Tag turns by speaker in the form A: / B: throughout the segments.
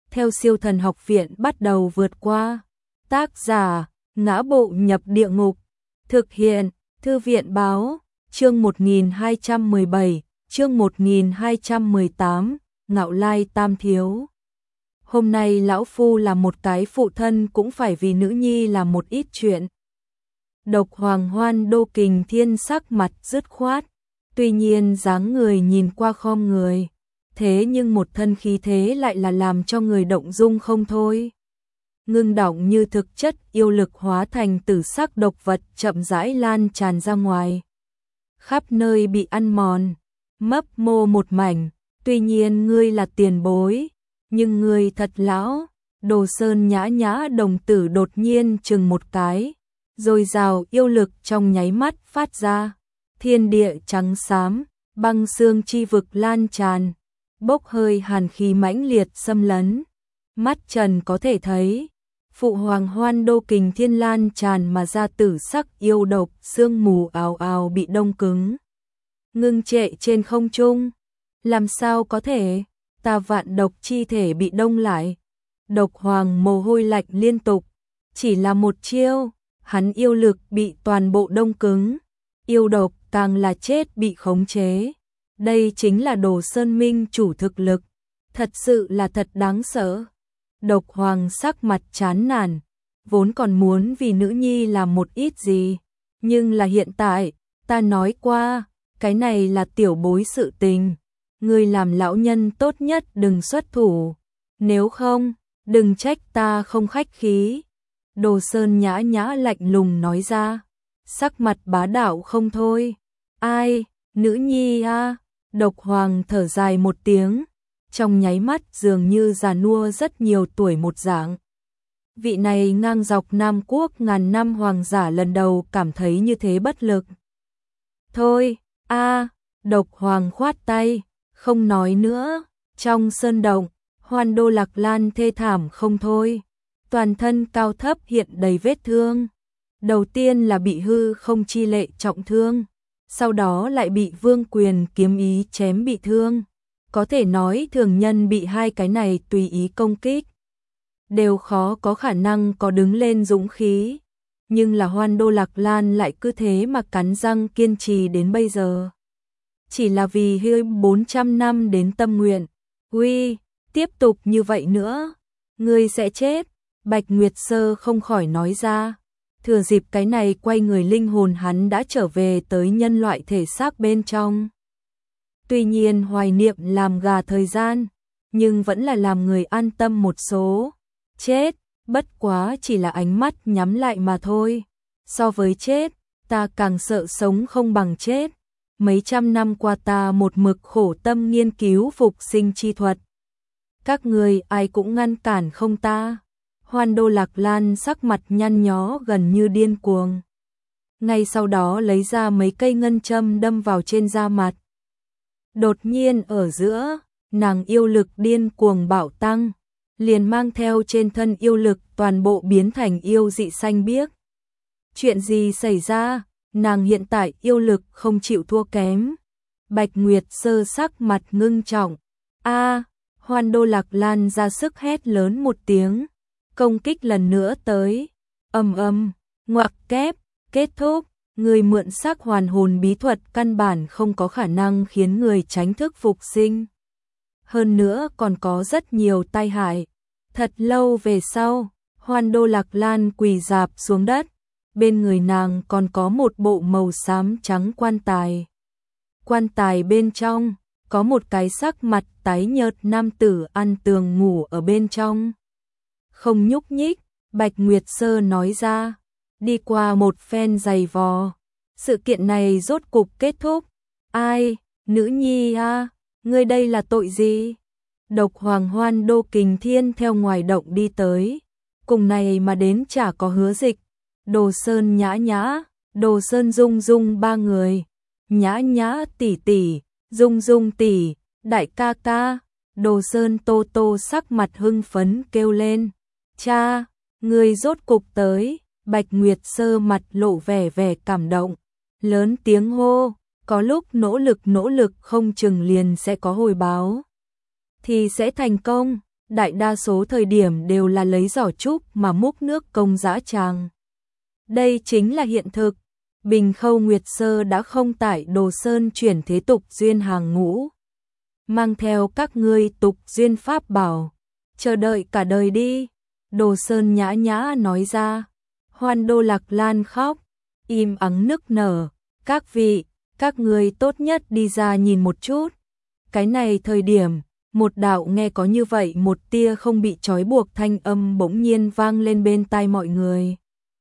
A: theo Siêu Thần Học Viện bắt đầu vượt qua. Tác giả: Ngã Bộ Nhập Địa Ngục. Thực hiện: Thư viện báo. Chương 1217, chương 1218, Ngạo Lai Tam Thiếu. Hôm nay lão phu làm một cái phụ thân cũng phải vì nữ nhi làm một ít chuyện. Độc Hoàng Hoan Đô Kình Thiên sắc mặt dứt khoát, tuy nhiên dáng người nhìn qua khom người, thế nhưng một thân khí thế lại là làm cho người động dung không thôi. Ngưng đọng như thực chất yêu lực hóa thành tử sắc độc vật chậm rãi lan tràn ra ngoài. Khắp nơi bị ăn mòn, mấp mô một mảnh, tuy nhiên ngươi là tiền bối, nhưng ngươi thật lão. Đồ Sơn Nhã Nhã đồng tử đột nhiên chừng một cái, rồi rào yêu lực trong nháy mắt phát ra. Thiên địa trắng xám, băng xương chi vực lan tràn, bốc hơi hàn khí mãnh liệt xâm lấn. Mắt trần có thể thấy, Phụ Hoàng Hoan Đô Kình Thiên lan tràn mà ra tử sắc yêu độc, sương mù ào ào bị đông cứng, ngưng trệ trên không trung. Làm sao có thể? Ta vạn độc chi thể bị đông lại. Độc Hoàng mồ hôi lạnh liên tục, chỉ là một chiêu, hắn yêu lực bị toàn bộ đông cứng, yêu độc càng là chết bị khống chế. Đây chính là Đồ Sơn Minh chủ thực lực, thật sự là thật đáng sợ. Độc Hoàng sắc mặt chán nản, vốn còn muốn vì nữ nhi làm một ít gì, nhưng là hiện tại, ta nói qua, cái này là tiểu bối sự tình, ngươi làm lão nhân tốt nhất đừng xuất thủ, nếu không, đừng trách ta không khách khí. Đồ Sơn Nhã Nhã lạnh lùng nói ra, sắc mặt bá đạo không thôi. Ai, nữ nhi a? Độc Hoàng thở dài một tiếng, trong nháy mắt dường như già nua rất nhiều tuổi một dạng. Vị này ngang dọc Nam Quốc ngàn năm hoàng giả lần đầu cảm thấy như thế bất lực. Thôi, Độc Hoàng khoát tay, không nói nữa. Trong sơn động, Hoan Đô Lạc Lan thê thảm không thôi, toàn thân cao thấp hiện đầy vết thương. Đầu tiên là bị hư không chi lệ trọng thương, sau đó lại bị Vương Quyền kiếm ý chém bị thương. Có thể nói thường nhân bị hai cái này tùy ý công kích, đều khó có khả năng có đứng lên dũng khí. Nhưng là Hoan Đô Lạc Lan lại cứ thế mà cắn răng kiên trì đến bây giờ. Chỉ là vì hơn 400 năm đến tâm nguyện. Uy, tiếp tục như vậy nữa, ngươi sẽ chết. Bạch Nguyệt Sơ không khỏi nói ra. Thừa dịp cái này quay người linh hồn hắn đã trở về tới nhân loại thể xác bên trong. Tuy nhiên hoài niệm làm gà thời gian, nhưng vẫn là làm người an tâm một số. Chết, bất quá chỉ là ánh mắt nhắm lại mà thôi. So với chết, ta càng sợ sống không bằng chết. Mấy trăm năm qua ta một mực khổ tâm nghiên cứu phục sinh chi thuật. Các người ai cũng ngăn cản không ta. Hoan Đô Lạc Lan sắc mặt nhăn nhó gần như điên cuồng. Ngay sau đó lấy ra mấy cây ngân châm đâm vào trên da mặt. Đột nhiên ở giữa, nàng yêu lực điên cuồng bạo tăng, liền mang theo trên thân yêu lực toàn bộ biến thành yêu dị xanh biếc. Chuyện gì xảy ra? Nàng hiện tại yêu lực không chịu thua kém. Bạch Nguyệt Sơ sắc mặt ngưng trọng. Hoan Đô Lạc Lan ra sức hét lớn một tiếng, công kích lần nữa tới. Ngoặc kép, kết thúc. Người mượn sắc hoàn hồn bí thuật căn bản không có khả năng khiến người tránh thức phục sinh. Hơn nữa còn có rất nhiều tai hại. Thật lâu về sau, Hoan Đô Lạc Lan quỳ rạp xuống đất. Bên người nàng còn có một bộ màu xám trắng quan tài. Quan tài bên trong, có một cái sắc mặt tái nhợt nam tử ăn tường ngủ ở bên trong. Không nhúc nhích, Bạch Nguyệt Sơ nói ra. Đi qua một phen giày vò, sự kiện này rốt cục kết thúc. Ai, nữ nhi ngươi đây là tội gì? Độc Hoàng Hoan Đô Kình Thiên theo ngoài động đi tới, cùng này mà đến chả có Hứa Dịch, Đồ Sơn Nhã Nhã, Đồ Sơn Dung Dung ba người. Nhã Nhã tỷ tỷ, Dung Dung tỷ, đại ca ca. Đồ Sơn Tô Tô sắc mặt hưng phấn kêu lên. Cha, người rốt cục tới. Bạch Nguyệt Sơ mặt lộ vẻ cảm động, lớn tiếng hô, có lúc nỗ lực không chừng liền sẽ có hồi báo, thì sẽ thành công. đại đa số thời điểm đều là lấy giỏ trúc mà múc nước công dã tràng. Đây chính là hiện thực. Bình Khâu Nguyệt Sơ đã không tại Đồ Sơn chuyển thế tục duyên hàng ngũ. Mang theo các ngươi tục duyên pháp bảo, chờ đợi cả đời đi. Đồ Sơn nhã nhã nói ra. Hoan Đô Lạc Lan khóc, im ắng nức nở. Các vị, các ngươi tốt nhất đi ra nhìn một chút. Cái này thời điểm, một đạo nghe có như vậy một tia không bị trói buộc thanh âm bỗng nhiên vang lên bên tai mọi người.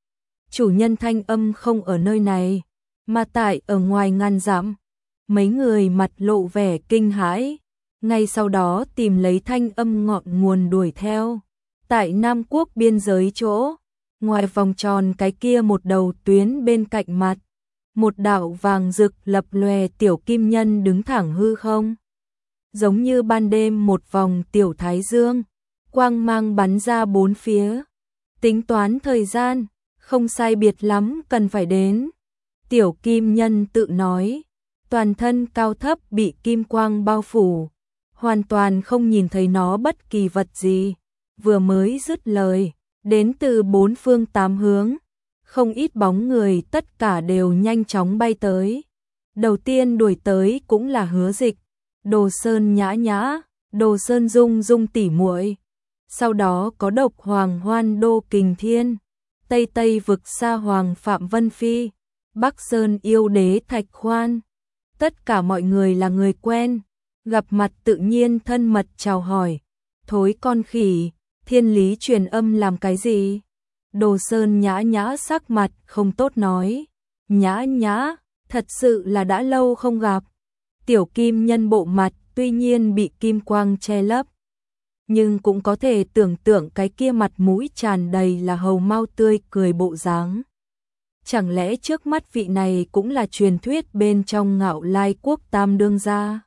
A: Chủ nhân thanh âm không ở nơi này, mà tại ở ngoài ngàn dặm. Mấy người mặt lộ vẻ kinh hãi, ngay sau đó tìm lấy thanh âm ngọn nguồn đuổi theo. Tại Nam Quốc biên giới chỗ, ngoài vòng tròn cái kia một đầu tuyến bên cạnh mặt, một đạo vàng rực lập lòe tiểu kim nhân đứng thẳng hư không. Giống như ban đêm một vòng tiểu thái dương, quang mang bắn ra bốn phía. Tính toán thời gian, không sai biệt lắm cần phải đến. Tiểu kim nhân tự nói, toàn thân cao thấp bị kim quang bao phủ, hoàn toàn không nhìn thấy nó bất kỳ vật gì. Vừa mới dứt lời, đến từ bốn phương tám hướng, không ít bóng người tất cả đều nhanh chóng bay tới. Đầu tiên đuổi tới cũng là Hứa Dịch, Đồ Sơn nhã nhã, Đồ Sơn dung dung tỉ muội. Sau đó có Độc Hoàng Hoan Đô Kình Thiên, Tây Tây vực Sa Hoàng Phạm Vân Phi, Bắc Sơn yêu đế Thạch Khoan. Tất cả mọi người là người quen, gặp mặt tự nhiên thân mật chào hỏi. Thối con khỉ, thiên lý truyền âm làm cái gì? Đồ Sơn nhã nhã sắc mặt không tốt nói. Nhã nhã, thật sự là đã lâu không gặp. Tiểu kim nhân bộ mặt tuy nhiên bị kim quang che lấp, nhưng cũng có thể tưởng tượng cái kia mặt mũi tràn đầy là hầu mau tươi cười bộ dáng. Chẳng lẽ trước mắt vị này cũng là truyền thuyết bên trong Ngạo Lai Quốc Tam đương gia?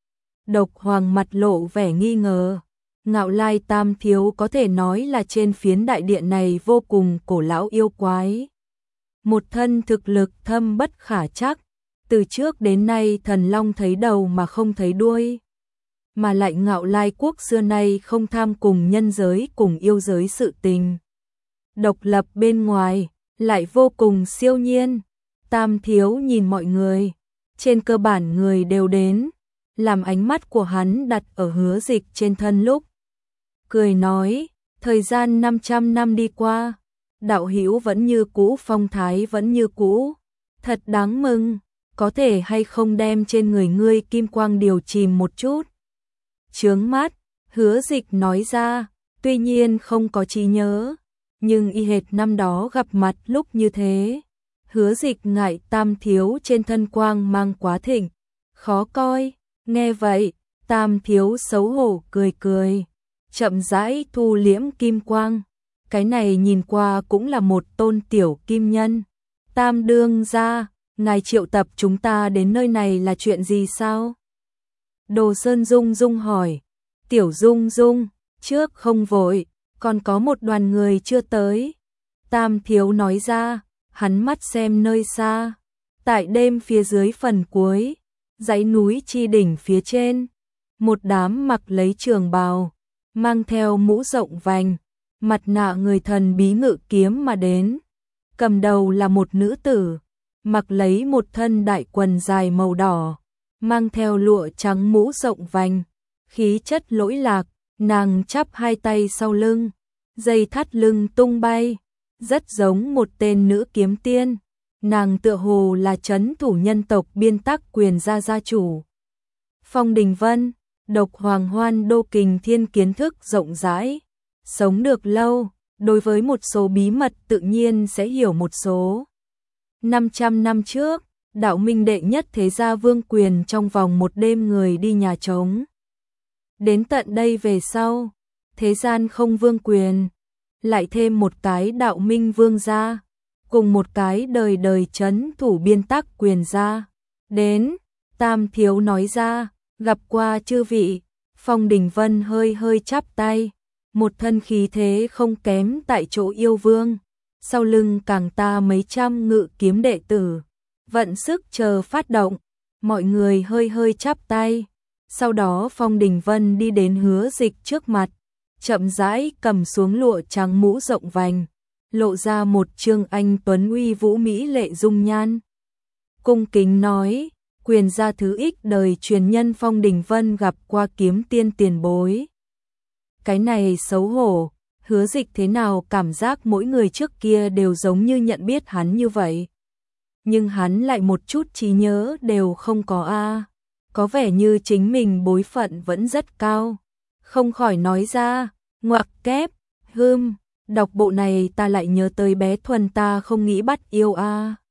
A: Độc Hoàng mặt lộ vẻ nghi ngờ. Ngạo Lai Tam thiếu có thể nói là trên phiến đại điện này vô cùng cổ lão yêu quái. Một thân thực lực thâm bất khả trắc, từ trước đến nay thần long thấy đầu mà không thấy đuôi. Mà lại Ngạo Lai Quốc xưa nay không tham cùng nhân giới cùng yêu giới sự tình. Độc lập bên ngoài, lại vô cùng siêu nhiên. Tam thiếu nhìn mọi người, trên cơ bản người đều đến, làm ánh mắt của hắn đặt ở Hứa Dịch trên thân lúc. Cười nói, thời gian 500 năm đi qua, đạo hữu vẫn như cũ, phong thái vẫn như cũ, thật đáng mừng, có thể hay không đem trên người ngươi kim quang điều chìm một chút. Chướng mắt, Hứa Dịch nói ra, tuy nhiên không có trí nhớ, nhưng y hệt năm đó gặp mặt lúc như thế. Hứa Dịch ngại Tam thiếu trên thân quang mang quá thịnh, khó coi, nghe vậy, Tam thiếu xấu hổ cười cười, chậm rãi thu liễm kim quang. Cái này nhìn qua cũng là một tôn tiểu kim nhân. Tam đương gia, ngài triệu tập chúng ta đến nơi này là chuyện gì sao? Đồ Sơn Dung Dung hỏi. Tiểu Dung Dung, trước không vội, còn có một đoàn người chưa tới. Tam thiếu nói ra, hắn mắt xem nơi xa. Tại đêm phía dưới phần cuối, dãy núi chi đỉnh phía trên, một đám mặc lấy trường bào, mang theo mũ rộng vành, mặt nạ người thần bí ngự kiếm mà đến. Cầm đầu là một nữ tử, mặc lấy một thân đại quần dài màu đỏ, mang theo lụa trắng mũ rộng vành, khí chất lỗi lạc, nàng chắp hai tay sau lưng, dây thắt lưng tung bay, rất giống một tên nữ kiếm tiên. Nàng tựa hồ là trấn thủ nhân tộc Biên Tắc Quyền gia gia chủ. Phong Đình Vân, Độc Hoàng Hoan Đô Kình Thiên kiến thức rộng rãi, sống được lâu, đối với một số bí mật tự nhiên sẽ hiểu một số. 500 năm trước, đạo minh đệ nhất thế gia Vương Quyền trong vòng một đêm người đi nhà trống. Đến tận đây về sau, thế gian không Vương Quyền, lại thêm một cái đạo minh vương gia, cùng một cái đời đời trấn thủ Biên Tắc Quyền gia. Đến, Tam thiếu nói ra, gặp qua chư vị. Phong Đình Vân hơi hơi chắp tay, một thân khí thế không kém tại chỗ yêu vương, sau lưng càng ta mấy trăm ngự kiếm đệ tử, vận sức chờ phát động. Mọi người hơi hơi chắp tay, sau đó Phong Đình Vân đi đến Hứa Dịch trước mặt, chậm rãi cầm xuống lụa trắng mũ rộng vành, lộ ra một trương anh tuấn uy vũ mỹ lệ dung nhan. Cung kính nói, quyền gia thứ ích đời truyền nhân Phong Đình Vân gặp qua kiếm tiên tiền bối. Cái này xấu hổ, Hứa Dịch thế nào cảm giác mỗi người trước kia đều giống như nhận biết hắn như vậy. Nhưng hắn lại một chút trí nhớ đều không có a. Có vẻ như chính mình bối phận vẫn rất cao. Không khỏi nói ra, ngoặc kép, đọc bộ này ta lại nhớ tới bé Thuần ta không nghĩ bắt yêu a.